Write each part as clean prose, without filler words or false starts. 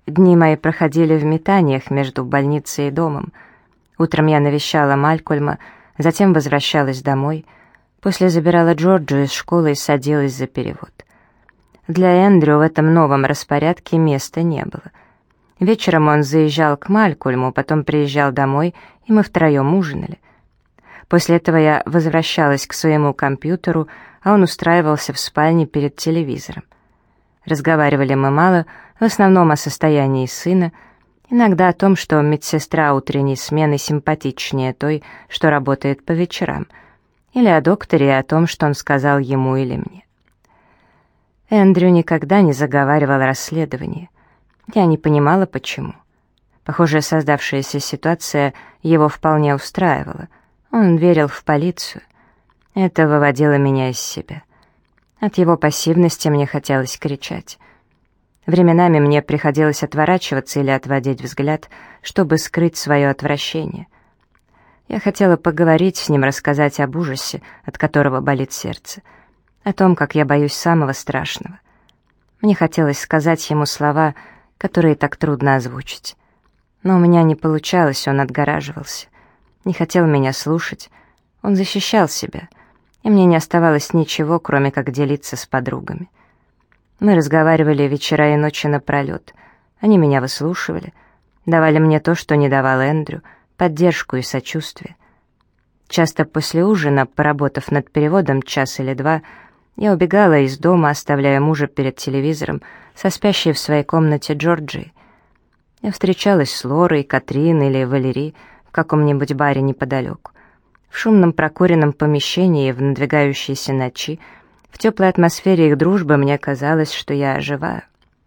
Дни мои проходили в метаниях между больницей и домом. Утром я навещала Малькольма, затем возвращалась домой. После забирала Джорджу из школы и садилась за перевод. Для Эндрю в этом новом распорядке места не было. Вечером он заезжал к Малькольму, потом приезжал домой, и мы втроем ужинали. После этого я возвращалась к своему компьютеру, а он устраивался в спальне перед телевизором. Разговаривали мы мало, в основном о состоянии сына, иногда о том, что медсестра утренней смены симпатичнее той, что работает по вечерам, или о докторе и о том, что он сказал ему или мне. Эндрю никогда не заговаривал о расследовании. Я не понимала, почему. Похоже, создавшаяся ситуация его вполне устраивала. Он верил в полицию. Это выводило меня из себя. От его пассивности мне хотелось кричать. Временами мне приходилось отворачиваться или отводить взгляд, чтобы скрыть свое отвращение. Я хотела поговорить с ним, рассказать об ужасе, от которого болит сердце, о том, как я боюсь самого страшного. Мне хотелось сказать ему слова, которые так трудно озвучить. Но у меня не получалось, он отгораживался, не хотел меня слушать, он защищал себя, и мне не оставалось ничего, кроме как делиться с подругами. Мы разговаривали вечера и ночи напролет. Они меня выслушивали, давали мне то, что не давал Эндрю, поддержку и сочувствие. Часто после ужина, поработав над переводом час или два, я убегала из дома, оставляя мужа перед телевизором со спящей в своей комнате Джорджией. Я встречалась с Лорой, Катрин или Валери в каком-нибудь баре неподалеку. В шумном прокуренном помещении в надвигающейся ночи, в теплой атмосфере их дружбы мне казалось, что я оживаю.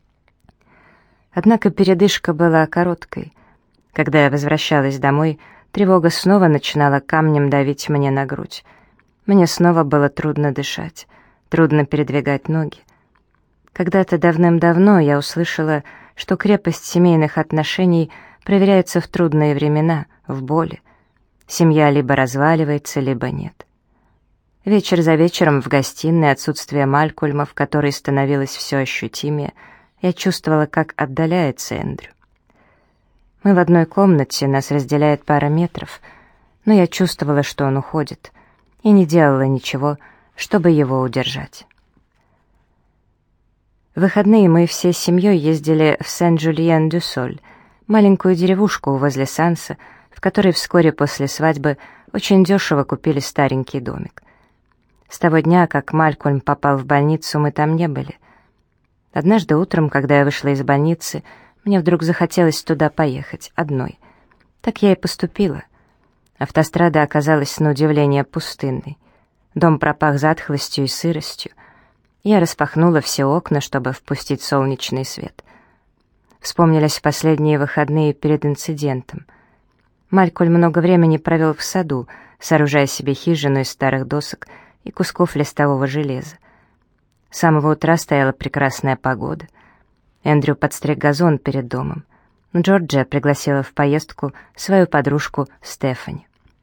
Однако передышка была короткой. Когда я возвращалась домой, тревога снова начинала камнем давить мне на грудь. Мне снова было трудно дышать, трудно передвигать ноги. Когда-то давным-давно я услышала, что крепость семейных отношений проверяется в трудные времена, в боли. Семья либо разваливается, либо нет. Вечер за вечером в гостиной, отсутствие Малькольма, в которой становилось все ощутимее, я чувствовала, как отдаляется Эндрю. Мы в одной комнате, нас разделяет пара метров, но я чувствовала, что он уходит, и не делала ничего, чтобы его удержать. В выходные мы всей семьей ездили в Сен-Жульен-дю-Соль, маленькую деревушку возле Санса, в которой вскоре после свадьбы очень дешево купили старенький домик. С того дня, как Малькольм попал в больницу, мы там не были. Однажды утром, когда я вышла из больницы, мне вдруг захотелось туда поехать, одной. Так я и поступила. Автострада оказалась на удивление пустынной. Дом пропах затхлостью и сыростью. Я распахнула все окна, чтобы впустить солнечный свет. Вспомнились последние выходные перед инцидентом. Малькольм много времени провел в саду, сооружая себе хижину из старых досок и кусков листового железа. С самого утра стояла прекрасная погода. Эндрю подстриг газон перед домом. Джорджия пригласила в поездку свою подружку Стефани.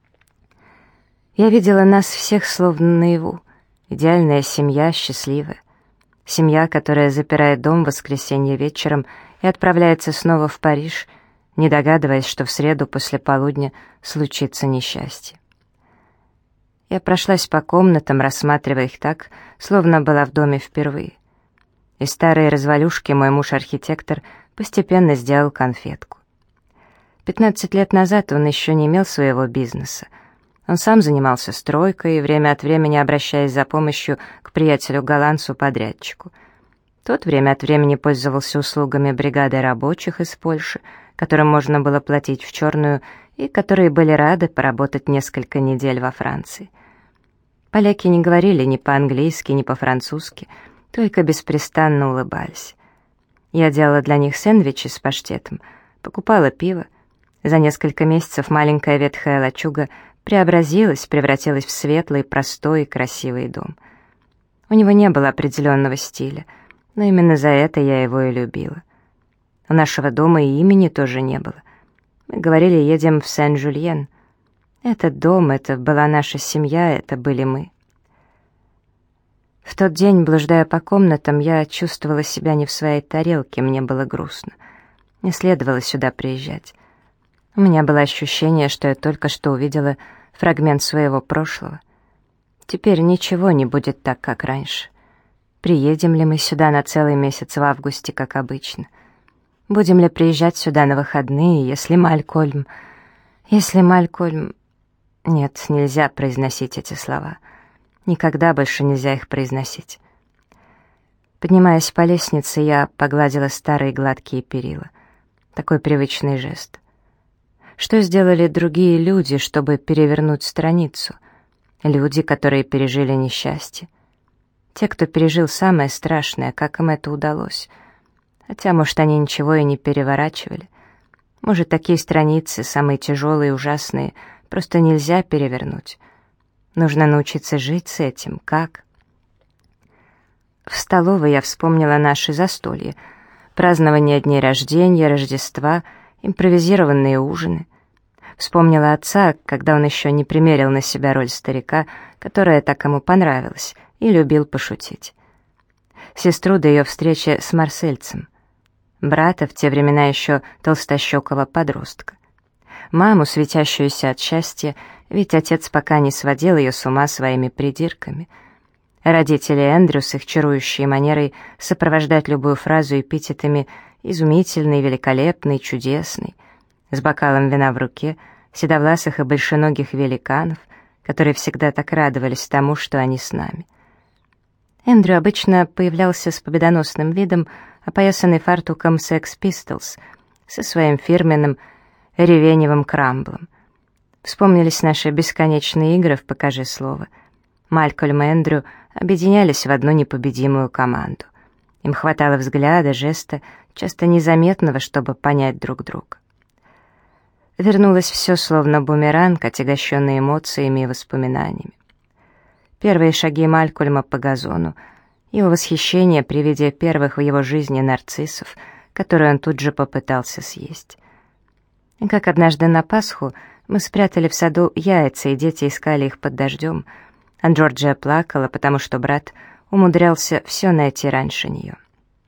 Я видела нас всех словно наяву. Идеальная семья, счастливая. Семья, которая запирает дом в воскресенье вечером и отправляется снова в Париж, не догадываясь, что в среду после полудня случится несчастье. Я прошлась по комнатам, рассматривая их так, словно была в доме впервые. Из старой развалюшки мой муж-архитектор постепенно сделал конфетку. 15 лет назад он еще не имел своего бизнеса. Он сам занимался стройкой, время от времени обращаясь за помощью к приятелю-голландцу-подрядчику. Тот время от времени пользовался услугами бригады рабочих из Польши, которым можно было платить в черную, и которые были рады поработать несколько недель во Франции. Поляки не говорили ни по-английски, ни по-французски, только беспрестанно улыбались. Я делала для них сэндвичи с паштетом, покупала пиво. За несколько месяцев маленькая ветхая лачуга преобразилась, превратилась в светлый, простой и красивый дом. У него не было определенного стиля, но именно за это я его и любила. У нашего дома и имени тоже не было. Мы говорили, едем в Сен-Жульен. Этот дом, это была наша семья, это были мы. В тот день, блуждая по комнатам, я чувствовала себя не в своей тарелке, мне было грустно. Не следовало сюда приезжать. У меня было ощущение, что я только что увидела фрагмент своего прошлого. Теперь ничего не будет так, как раньше. Приедем ли мы сюда на целый месяц в августе, как обычно? Будем ли приезжать сюда на выходные, если Малькольм... Нет, нельзя произносить эти слова. Никогда больше нельзя их произносить. Поднимаясь по лестнице, я погладила старые гладкие перила. Такой привычный жест. Что сделали другие люди, чтобы перевернуть страницу? Люди, которые пережили несчастье. Те, кто пережил самое страшное, как им это удалось? Хотя, может, они ничего и не переворачивали. Может, такие страницы, самые тяжелые и ужасные, просто нельзя перевернуть. Нужно научиться жить с этим. Как? В столовой я вспомнила наши застолья, празднование дней рождения, Рождества, импровизированные ужины. Вспомнила отца, когда он еще не примерил на себя роль старика, которая так ему понравилась, и любил пошутить. Сестру до ее встречи с марсельцем. Брата, в те времена еще толстощекого подростка. Маму, светящуюся от счастья, ведь отец пока не сводил ее с ума своими придирками. Родители Эндрю с их чарующей манерой сопровождать любую фразу эпитетами «изумительный», «великолепный», «чудесный», с бокалом вина в руке, седовласых и большеногих великанов, которые всегда так радовались тому, что они с нами. Эндрю обычно появлялся с победоносным видом, опоясанный фартуком Sex Pistols, со своим фирменным ревеневым крамблом. Вспомнились наши бесконечные игры в «Покажи слово». Малькольм и Эндрю объединялись в одну непобедимую команду. Им хватало взгляда, жеста, часто незаметного, чтобы понять друг друга. Вернулось все словно бумеранг, отягощенный эмоциями и воспоминаниями. Первые шаги Малькольма по газону, его восхищение при виде первых в его жизни нарциссов, которые он тут же попытался съесть. И как однажды на Пасху мы спрятали в саду яйца, и дети искали их под дождем, а Джорджия плакала, потому что брат умудрялся все найти раньше нее.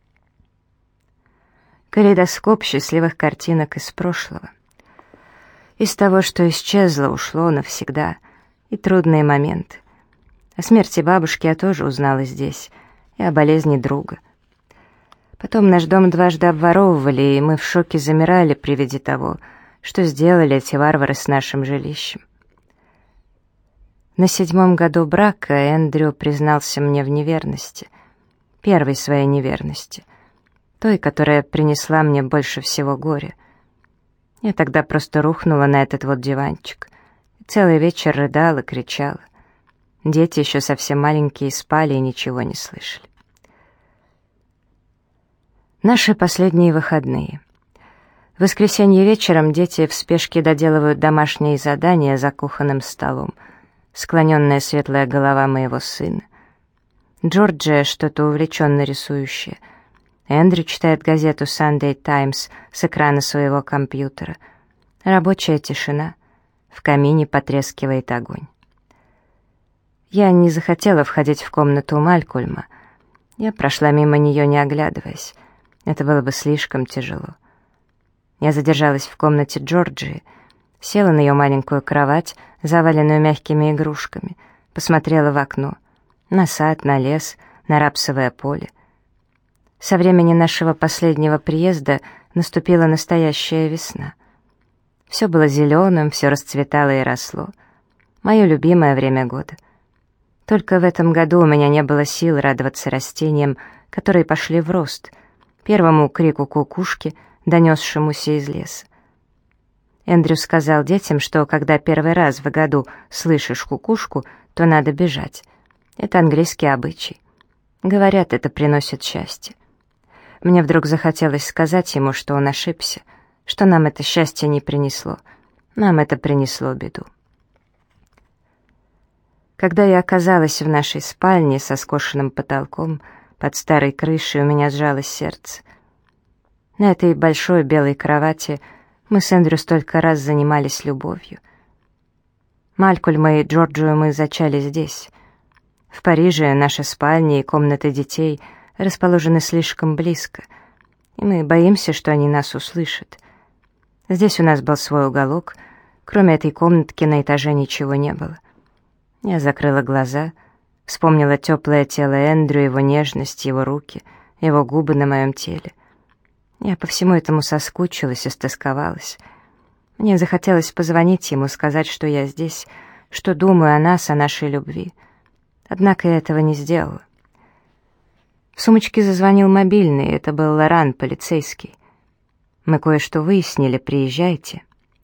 Калейдоскоп счастливых картинок из прошлого. Из того, что исчезло, ушло навсегда, и трудные моменты. О смерти бабушки я тоже узнала здесь, и о болезни друга. Потом наш дом дважды обворовывали, и мы в шоке замирали при виде того, что сделали эти варвары с нашим жилищем. На 7-м году брака Эндрю признался мне в неверности, первой своей неверности, той, которая принесла мне больше всего горя. Я тогда просто рухнула на этот вот диванчик, и целый вечер рыдала, кричала. Дети еще совсем маленькие спали и ничего не слышали. Наши последние выходные. В воскресенье вечером дети в спешке доделывают домашние задания за кухонным столом. Склоненная светлая голова моего сына. Джорджия что-то увлеченно рисующая. Эндрю читает газету «Sunday Times» с экрана своего компьютера. Рабочая тишина. В камине потрескивает огонь. Я не захотела входить в комнату Малькольма. Я прошла мимо нее, не оглядываясь. Это было бы слишком тяжело. Я задержалась в комнате Джорджии, села на ее маленькую кровать, заваленную мягкими игрушками, посмотрела в окно, на сад, на лес, на рапсовое поле. Со времени нашего последнего приезда наступила настоящая весна. Все было зеленым, все расцветало и росло. Мое любимое время года. Только в этом году у меня не было сил радоваться растениям, которые пошли в рост, первому крику кукушки, донесшемуся из леса. Эндрю сказал детям, что когда первый раз в году слышишь кукушку, то надо бежать. Это английский обычай. Говорят, это приносит счастье. Мне вдруг захотелось сказать ему, что он ошибся, что нам это счастье не принесло. Нам это принесло беду. Когда я оказалась в нашей спальне со скошенным потолком, под старой крышей, у меня сжалось сердце. На этой большой белой кровати мы с Эндрю столько раз занимались любовью. Малькольма и Джорджию мы зачали здесь. В Париже наши спальни и комнаты детей расположены слишком близко, и мы боимся, что они нас услышат. Здесь у нас был свой уголок, кроме этой комнатки на этаже ничего не было. Я закрыла глаза, вспомнила теплое тело Эндрю, его нежность, его руки, его губы на моем теле. Я по всему этому соскучилась и стосковалась. Мне захотелось позвонить ему, сказать, что я здесь, что думаю о нас, о нашей любви. Однако я этого не сделала. В сумочке зазвонил мобильный, это был Лоран, полицейский. «Мы кое-что выяснили, приезжайте».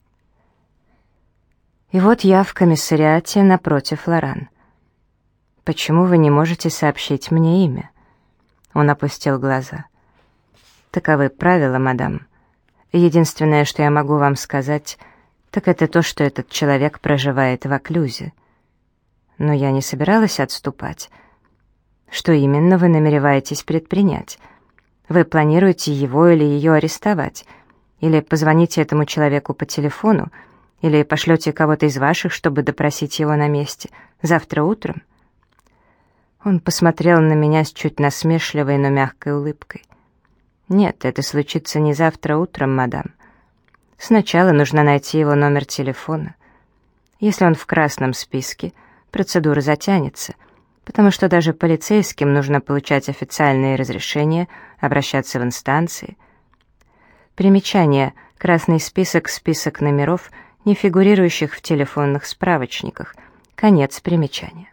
И вот я в комиссариате напротив Лоран. «Почему вы не можете сообщить мне имя?» Он опустил глаза. «Таковы правила, мадам. Единственное, что я могу вам сказать, так это то, что этот человек проживает в Оклюзе. Но я не собиралась отступать. Что именно вы намереваетесь предпринять? Вы планируете его или ее арестовать? Или позвоните этому человеку по телефону? Или пошлете кого-то из ваших, чтобы допросить его на месте? Завтра утром?» Он посмотрел на меня с чуть насмешливой, но мягкой улыбкой. «Нет, это случится не завтра утром, мадам. Сначала нужно найти его номер телефона. Если он в красном списке, процедура затянется, потому что даже полицейским нужно получать официальные разрешения, обращаться в инстанции. Примечание. Красный список — список номеров, не фигурирующих в телефонных справочниках. Конец примечания.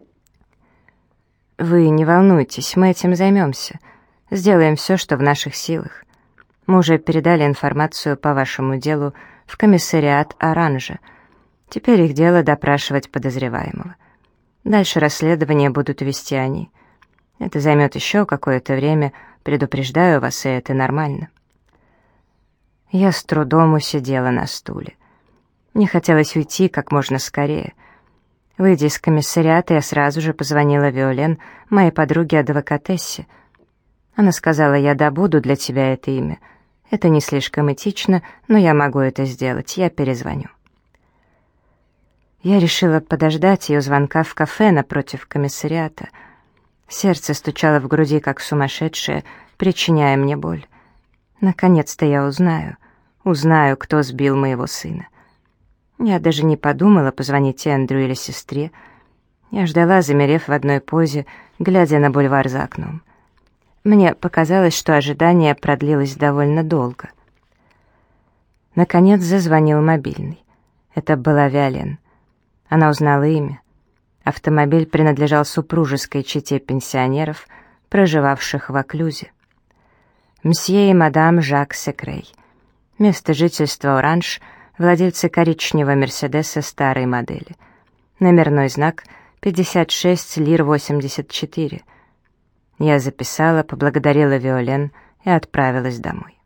Вы не волнуйтесь, мы этим займемся. Сделаем все, что в наших силах. Мы уже передали информацию по вашему делу в комиссариат Оранжа. Теперь их дело допрашивать подозреваемого. Дальше расследование будут вести они. Это займет еще какое-то время, предупреждаю вас, и это нормально». Я с трудом усидела на стуле. Мне хотелось уйти как можно скорее. Выйдя из комиссариата, я сразу же позвонила Виолен, моей подруге-адвокатессе. Она сказала: «Я добуду для тебя это имя. Это не слишком этично, но я могу это сделать, я перезвоню». Я решила подождать ее звонка в кафе напротив комиссариата. Сердце стучало в груди, как сумасшедшее, причиняя мне боль. Наконец-то я узнаю, кто сбил моего сына. Я даже не подумала позвонить Эндрю или сестре. Я ждала, замерев в одной позе, глядя на бульвар за окном. Мне показалось, что ожидание продлилось довольно долго. Наконец зазвонил мобильный. Это была Виолен. Она узнала имя. Автомобиль принадлежал супружеской чете пенсионеров, проживавших в Оклюзе. Мсье и мадам Жак Секрей. Место жительства Оранж, владельцы коричневого Мерседеса старой модели. Номерной знак 56 лир 84. Я записала, поблагодарила Виолен и отправилась домой.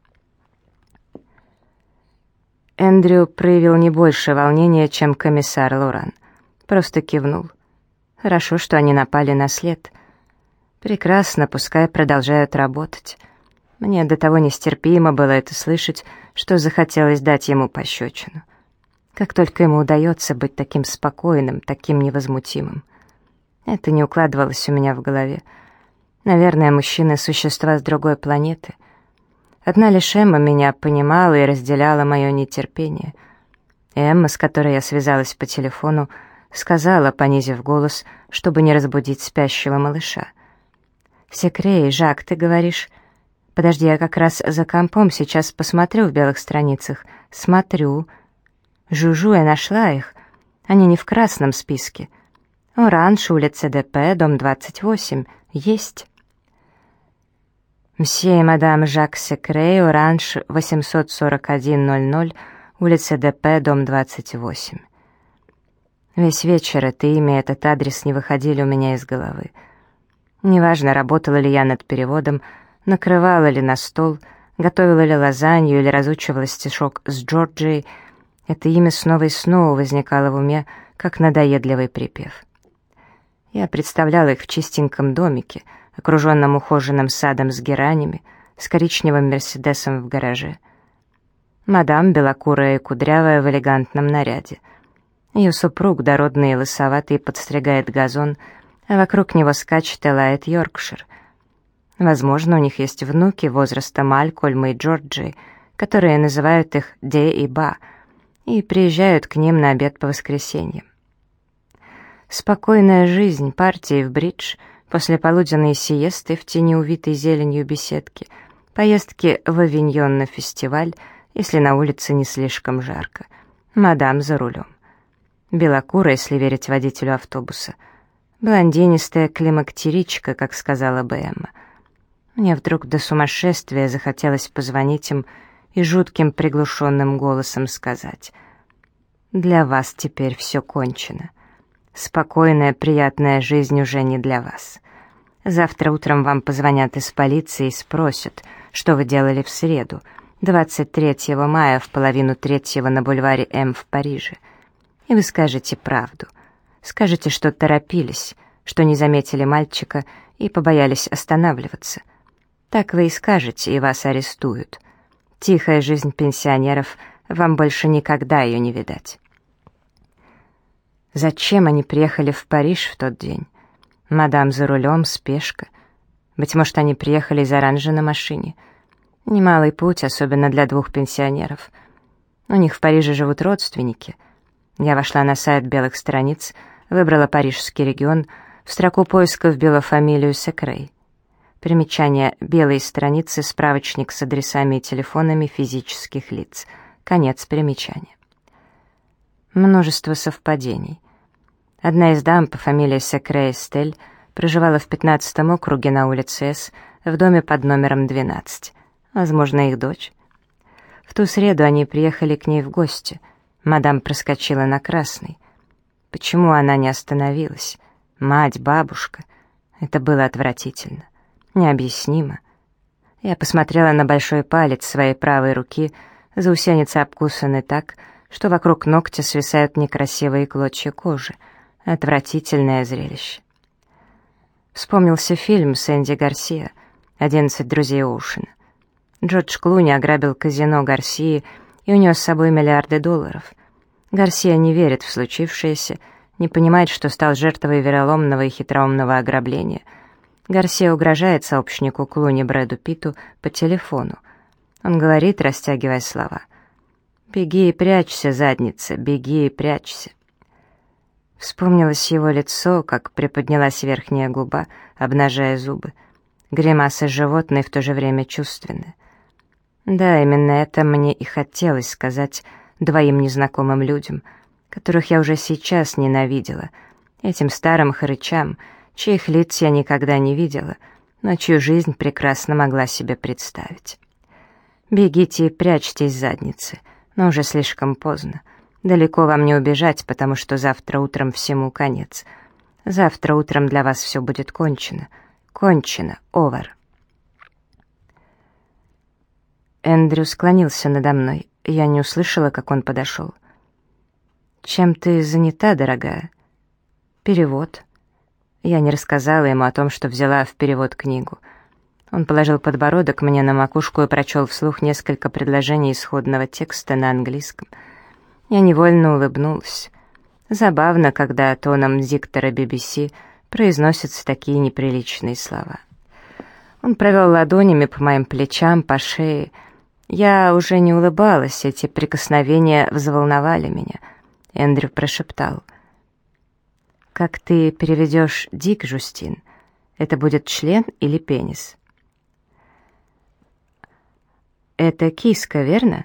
Эндрю проявил не больше волнения, чем комиссар Лоран. Просто кивнул. Хорошо, что они напали на след. Прекрасно, пускай продолжают работать. Мне до того нестерпимо было это слышать, что захотелось дать ему пощечину. Как только ему удается быть таким спокойным, таким невозмутимым. Это не укладывалось у меня в голове. Наверное, мужчины — существа с другой планеты. Одна лишь Эмма меня понимала и разделяла мое нетерпение. Эмма, с которой я связалась по телефону, сказала, понизив голос, чтобы не разбудить спящего малыша. «Секрей, Жак, ты говоришь...» «Подожди, я как раз за компом сейчас посмотрю в белых страницах». «Смотрю. Жужу, я нашла их. Они не в красном списке. Оранж, улица ДП, дом 28. Есть». «Мсье и мадам Жак Секрей, Оранж, 84100, улица ДП, дом 28». Весь вечер это имя, этот адрес не выходили у меня из головы. Неважно, работала ли я над переводом, накрывала ли на стол, готовила ли лазанью или разучивала стишок с Джорджией, это имя снова и снова возникало в уме, как надоедливый припев. Я представляла их в чистеньком домике, окруженном ухоженным садом с геранями, с коричневым мерседесом в гараже. Мадам белокурая и кудрявая в элегантном наряде. Ее супруг, дородный и лысоватый, подстригает газон, а вокруг него скачет и лает Йоркшир. Возможно, у них есть внуки возраста Малькольма и Джорджии, которые называют их Де и Ба, и приезжают к ним на обед по воскресеньям. Спокойная жизнь, партии в бридж, послеполуденные сиесты в тени увитой зеленью беседки, поездки в Авиньон на фестиваль, если на улице не слишком жарко, мадам за рулем. Белокурая, если верить водителю автобуса, блондинистая климактеричка, как сказала бы Эмма. Мне вдруг до сумасшествия захотелось позвонить им и жутким приглушенным голосом сказать: «Для вас теперь все кончено. Спокойная, приятная жизнь уже не для вас. Завтра утром вам позвонят из полиции и спросят, что вы делали в среду, 23 мая в 2:30 на бульваре М в Париже. И вы скажете правду. Скажете, что торопились, что не заметили мальчика и побоялись останавливаться. Так вы и скажете, и вас арестуют. Тихая жизнь пенсионеров, вам больше никогда ее не видать». Зачем они приехали в Париж в тот день? Мадам за рулем, спешка. Быть может, они приехали из Оранжа на машине. Немалый путь, особенно для двух пенсионеров. У них в Париже живут родственники. Я вошла на сайт белых страниц, выбрала парижский регион, в строку поиска вбила фамилию Секрей. Примечание: белые страницы, справочник с адресами и телефонами физических лиц. Конец примечания. Множество совпадений. Одна из дам по фамилии Секре Эстель проживала в 15-м округе на улице С, в доме под номером 12. Возможно, их дочь. В ту среду они приехали к ней в гости. Мадам проскочила на красный. Почему она не остановилась? Мать, бабушка. Это было отвратительно. Необъяснимо. Я посмотрела на большой палец своей правой руки, заусеницы обкусаны так, что вокруг ногтя свисают некрасивые клочья кожи. Отвратительное зрелище. Вспомнился фильм с Энди Гарсиа «11 друзей Оушена». Джордж Клуни ограбил казино Гарсии и унес с собой миллиарды долларов. Гарсия не верит в случившееся, не понимает, что стал жертвой вероломного и хитроумного ограбления. Гарсия угрожает сообщнику Клуни Брэду Питту по телефону. Он говорит, растягивая слова: «Беги и прячься, задница, беги и прячься». Вспомнилось его лицо, как приподнялась верхняя губа, обнажая зубы. Гримаса животной, в то же время чувственная. Да, именно это мне и хотелось сказать двоим незнакомым людям, которых я уже сейчас ненавидела, этим старым хрычам, чьих лиц я никогда не видела, но чью жизнь прекрасно могла себе представить. Бегите и прячьтесь, задницы, но уже слишком поздно. Далеко вам не убежать, потому что завтра утром всему конец. Завтра утром для вас все будет кончено. Кончено, овер. Эндрю склонился надо мной. Я не услышала, как он подошел. «Чем ты занята, дорогая?» «Перевод». Я не рассказала ему о том, что взяла в перевод книгу. Он положил подбородок мне на макушку и прочел вслух несколько предложений исходного текста на английском. Я невольно улыбнулась. Забавно, когда тоном диктора BBC произносятся такие неприличные слова. Он провел ладонями по моим плечам, по шее. Я уже не улыбалась, эти прикосновения взволновали меня. Эндрю прошептал: «Как ты переведешь «дик», Жюстин? Это будет член или пенис?» «Это киска, верно?»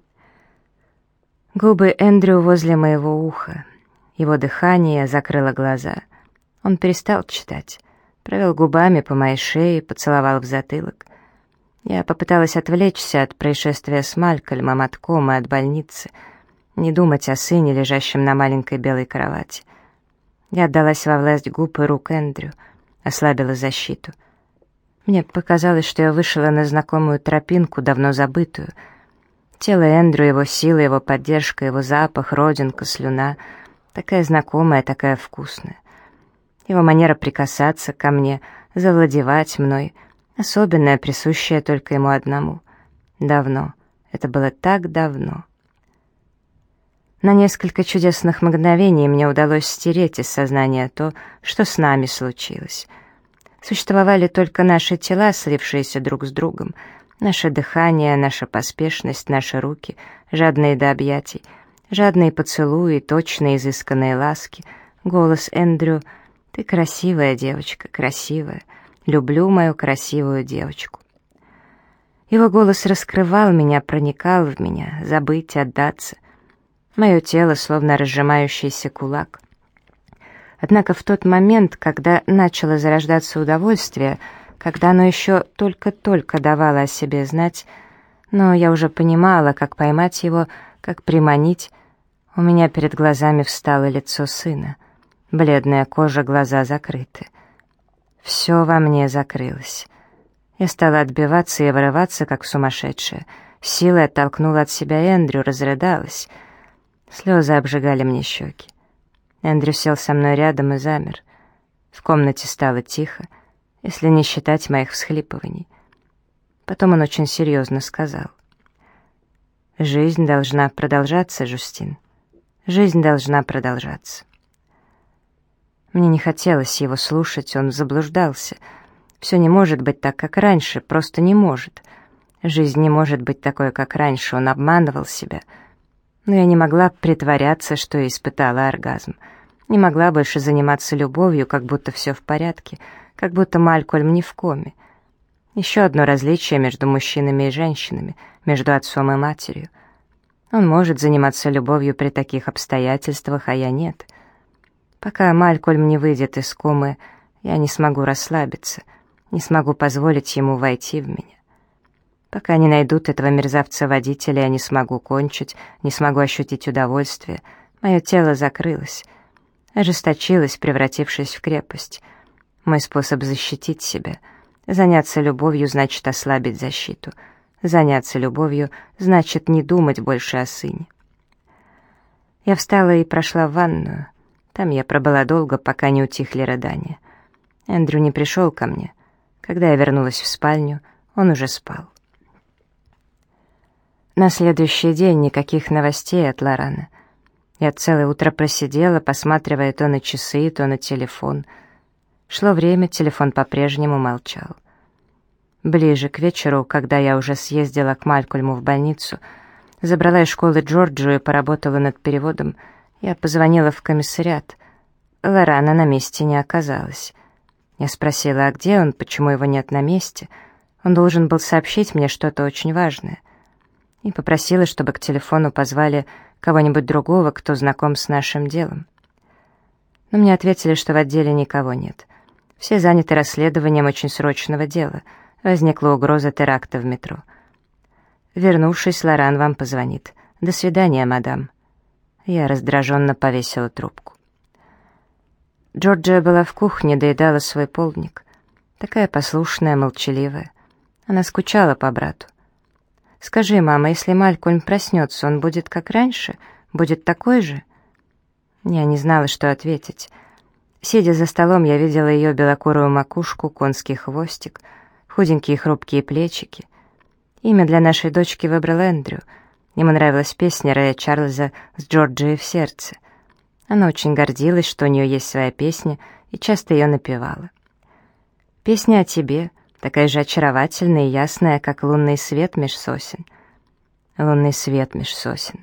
Губы Эндрю возле моего уха. Его дыхание закрыло глаза. Он перестал читать, провел губами по моей шее, поцеловал в затылок. Я попыталась отвлечься от происшествия с Малькольмом, от комы, от больницы, не думать о сыне, лежащем на маленькой белой кровати. Я отдалась во власть губ и рук Эндрю, ослабила защиту. Мне показалось, что я вышла на знакомую тропинку, давно забытую. Тело Эндрю, его сила, его поддержка, его запах, родинка, слюна, такая знакомая, такая вкусная. Его манера прикасаться ко мне, завладевать мной, особенная, присущая только ему одному. Давно. Это было так давно. На несколько чудесных мгновений мне удалось стереть из сознания то, что с нами случилось. Существовали только наши тела, слившиеся друг с другом, наше дыхание, наша поспешность, наши руки, жадные до объятий, жадные поцелуи, точные изысканные ласки, голос Эндрю: «Ты красивая девочка, красивая, люблю мою красивую девочку». Его голос раскрывал меня, проникал в меня, забыть, отдаться. Мое тело словно разжимающийся кулак. Однако в тот момент, когда начало зарождаться удовольствие, когда оно еще только-только давало о себе знать, но я уже понимала, как поймать его, как приманить, у меня перед глазами встало лицо сына. Бледная кожа, глаза закрыты. Все во мне закрылось. Я стала отбиваться и вырываться, как сумасшедшая. Силой оттолкнула от себя Эндрю, разрыдалась. Слезы обжигали мне щеки. Эндрю сел со мной рядом и замер. В комнате стало тихо, если не считать моих всхлипываний. Потом он очень серьезно сказал: «Жизнь должна продолжаться, Жюстин. Жизнь должна продолжаться». Мне не хотелось его слушать, он заблуждался. Все не может быть так, как раньше, просто не может. Жизнь не может быть такой, как раньше, он обманывал себя. Но я не могла притворяться, что я испытала оргазм. Не могла больше заниматься любовью, как будто все в порядке, как будто Малькольм не в коме. Еще одно различие между мужчинами и женщинами, между отцом и матерью. Он может заниматься любовью при таких обстоятельствах, а я нет. Пока Малькольм не выйдет из комы, я не смогу расслабиться, не смогу позволить ему войти в меня. Пока не найдут этого мерзавца-водителя, я не смогу кончить, не смогу ощутить удовольствие. Мое тело закрылось, ожесточилось, превратившись в крепость. Мой способ защитить себя. Заняться любовью значит ослабить защиту. Заняться любовью значит не думать больше о сыне. Я встала и прошла в ванную. Там я пробыла долго, пока не утихли рыдания. Эндрю не пришел ко мне. Когда я вернулась в спальню, он уже спал. На следующий день никаких новостей от Лорана. Я целое утро просидела, посматривая то на часы, то на телефон. Шло время, телефон по-прежнему молчал. Ближе к вечеру, когда я уже съездила к Малькольму в больницу, забрала из школы Джорджию и поработала над переводом, я позвонила в комиссариат. Лорана на месте не оказалась. Я спросила, а где он, почему его нет на месте. Он должен был сообщить мне что-то очень важное. И попросила, чтобы к телефону позвали кого-нибудь другого, кто знаком с нашим делом. Но мне ответили, что в отделе никого нет. Все заняты расследованием очень срочного дела. Возникла угроза теракта в метро. Вернувшись, Лоран вам позвонит. До свидания, мадам. Я раздраженно повесила трубку. Джорджия была в кухне, доедала свой полдник. Такая послушная, молчаливая. Она скучала по брату. «Скажи, мама, если Малькольм проснется, он будет как раньше? Будет такой же?» Я не знала, что ответить. Сидя за столом, я видела ее белокурую макушку, конский хвостик, худенькие хрупкие плечики. Имя для нашей дочки выбрал Эндрю. Ему нравилась песня Рэя Чарльза «С Джорджией в сердце». Она очень гордилась, что у нее есть своя песня, и часто ее напевала. «Песня о тебе, такая же очаровательная и ясная, как лунный свет меж сосен». Лунный свет меж сосен.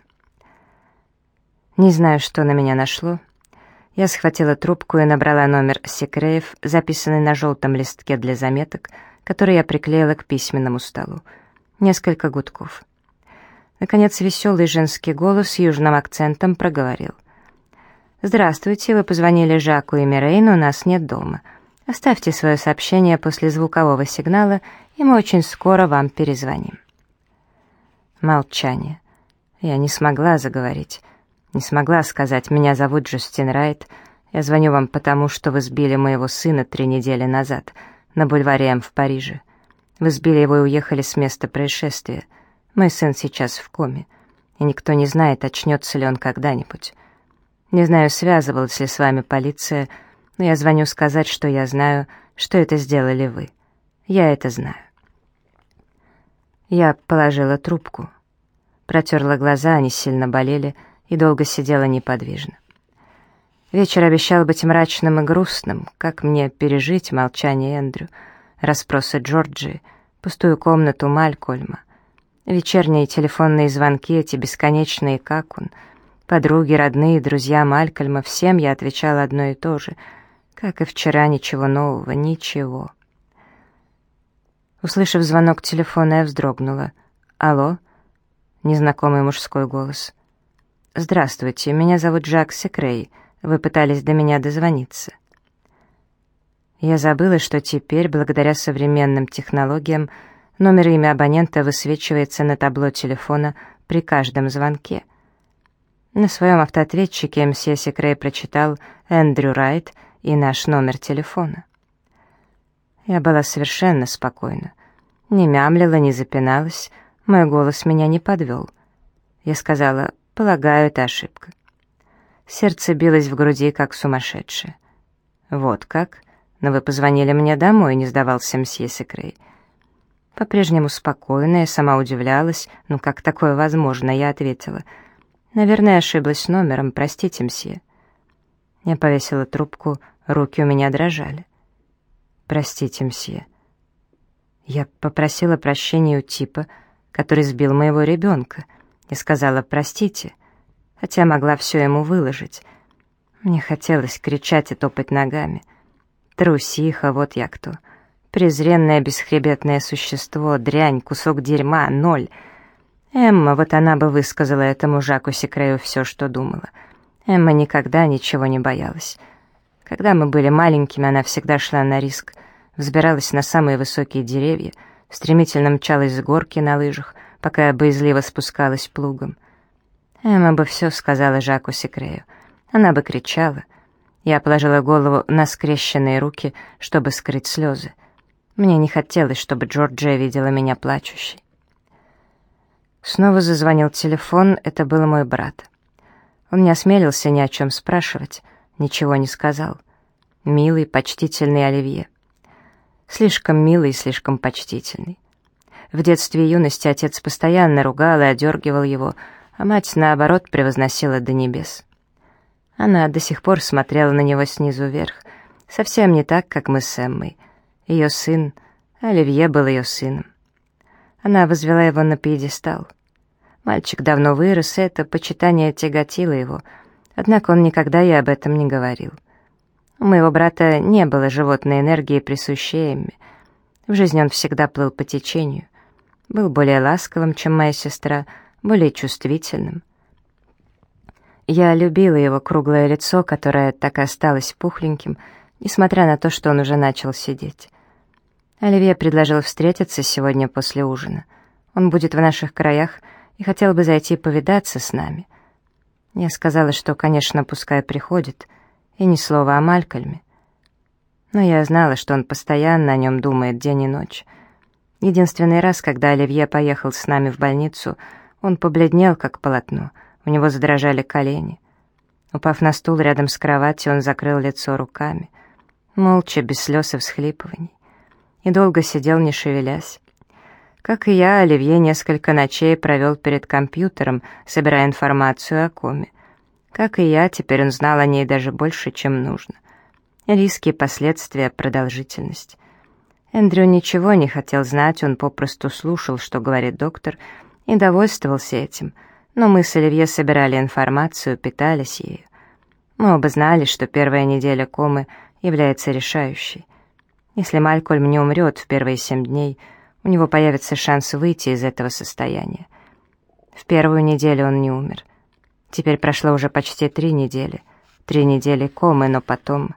Не знаю, что на меня нашло. Я схватила трубку и набрала номер Секреев, записанный на желтом листке для заметок, который я приклеила к письменному столу. Несколько гудков. Наконец, веселый женский голос с южным акцентом проговорил. «Здравствуйте, вы позвонили Жаку и Мирейну, у нас нет дома. Оставьте свое сообщение после звукового сигнала, и мы очень скоро вам перезвоним». Молчание. Я не смогла заговорить. Не смогла сказать: «Меня зовут Джустин Райт. Я звоню вам потому, что вы сбили моего сына 3 недели назад на бульваре М в Париже. Вы сбили его и уехали с места происшествия. Мой сын сейчас в коме, и никто не знает, очнется ли он когда-нибудь. Не знаю, связывалась ли с вами полиция, но я звоню сказать, что я знаю, что это сделали вы. Я это знаю». Я положила трубку, протерла глаза, они сильно болели, и долго сидела неподвижно. Вечер обещал быть мрачным и грустным. Как мне пережить молчание Эндрю, расспросы Джорджии, пустую комнату Малькольма, вечерние телефонные звонки, эти бесконечные, как он, подруги, родные, друзья Малькольма, всем я отвечала одно и то же. Как и вчера, ничего нового, ничего. Услышав звонок телефона, я вздрогнула. «Алло?» Незнакомый мужской голос. «Здравствуйте, меня зовут Жак Секрей. Вы пытались до меня дозвониться». Я забыла, что теперь, благодаря современным технологиям, номер и имя абонента высвечивается на табло телефона при каждом звонке. На своем автоответчике мсье Секрей прочитал «Эндрю Райт» и наш номер телефона. Я была совершенно спокойна. Не мямлила, не запиналась, мой голос меня не подвел. Я сказала: «Полагаю, это ошибка». Сердце билось в груди, как сумасшедшее. «Вот как? Но вы позвонили мне домой», — не сдавался мсье Секрей. По-прежнему спокойно, я сама удивлялась. «Ну как такое возможно?» — я ответила. «Наверное, ошиблась номером, простите, мсье». Я повесила трубку, руки у меня дрожали. «Простите, мсье». Я попросила прощения у типа, который сбил моего ребенка. Я сказала «простите», хотя могла все ему выложить. Мне хотелось кричать и топать ногами. Трусиха, вот я кто. Презренное бесхребетное существо, дрянь, кусок дерьма, ноль. Эмма, вот она бы высказала этому Жаку Секрею все, что думала. Эмма никогда ничего не боялась. Когда мы были маленькими, она всегда шла на риск, взбиралась на самые высокие деревья, стремительно мчалась с горки на лыжах, пока я боязливо спускалась плугом. Эмма бы все сказала Жаку Секрею. Она бы кричала. Я положила голову на скрещенные руки, чтобы скрыть слезы. Мне не хотелось, чтобы Джорджия видела меня плачущей. Снова зазвонил телефон, это был мой брат. Он не осмелился ни о чем спрашивать, ничего не сказал. Милый, почтительный Оливье. Слишком милый и слишком почтительный. В детстве и юности отец постоянно ругал и одергивал его, а мать, наоборот, превозносила до небес. Она до сих пор смотрела на него снизу вверх, совсем не так, как мы с Эммой. Ее сын, Оливье, был ее сыном. Она возвела его на пьедестал. Мальчик давно вырос, и это почитание тяготило его, однако он никогда ей об этом не говорил. У моего брата не было животной энергии, присущей Эмме. В жизни он всегда плыл по течению. Был более ласковым, чем моя сестра, более чувствительным. Я любила его круглое лицо, которое так и осталось пухленьким, несмотря на то, что он уже начал сидеть. Оливье предложил встретиться сегодня после ужина. Он будет в наших краях и хотел бы зайти повидаться с нами. Я сказала, что, конечно, пускай приходит, и ни слова о Малькольме. Но я знала, что он постоянно о нем думает день и ночь. Единственный раз, когда Оливье поехал с нами в больницу, он побледнел, как полотно, у него задрожали колени. Упав на стул рядом с кроватью, он закрыл лицо руками, молча, без слез и всхлипываний, и долго сидел, не шевелясь. Как и я, Оливье несколько ночей провел перед компьютером, собирая информацию о коме. Как и я, теперь он знал о ней даже больше, чем нужно. Риски, последствия, продолжительность. Эндрю ничего не хотел знать, он попросту слушал, что говорит доктор, и довольствовался этим, но мы с Оливье собирали информацию, питались ею. Мы оба знали, что первая неделя комы является решающей. Если Малькольм не умрет в первые 7 дней, у него появится шанс выйти из этого состояния. В первую неделю он не умер. Теперь прошло уже почти 3 недели. 3 недели комы, но потом...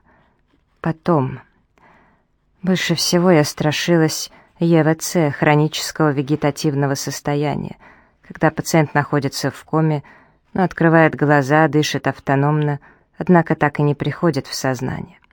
Больше всего я страшилась ЕВЦ, хронического вегетативного состояния, когда пациент находится в коме, но открывает глаза, дышит автономно, однако так и не приходит в сознание.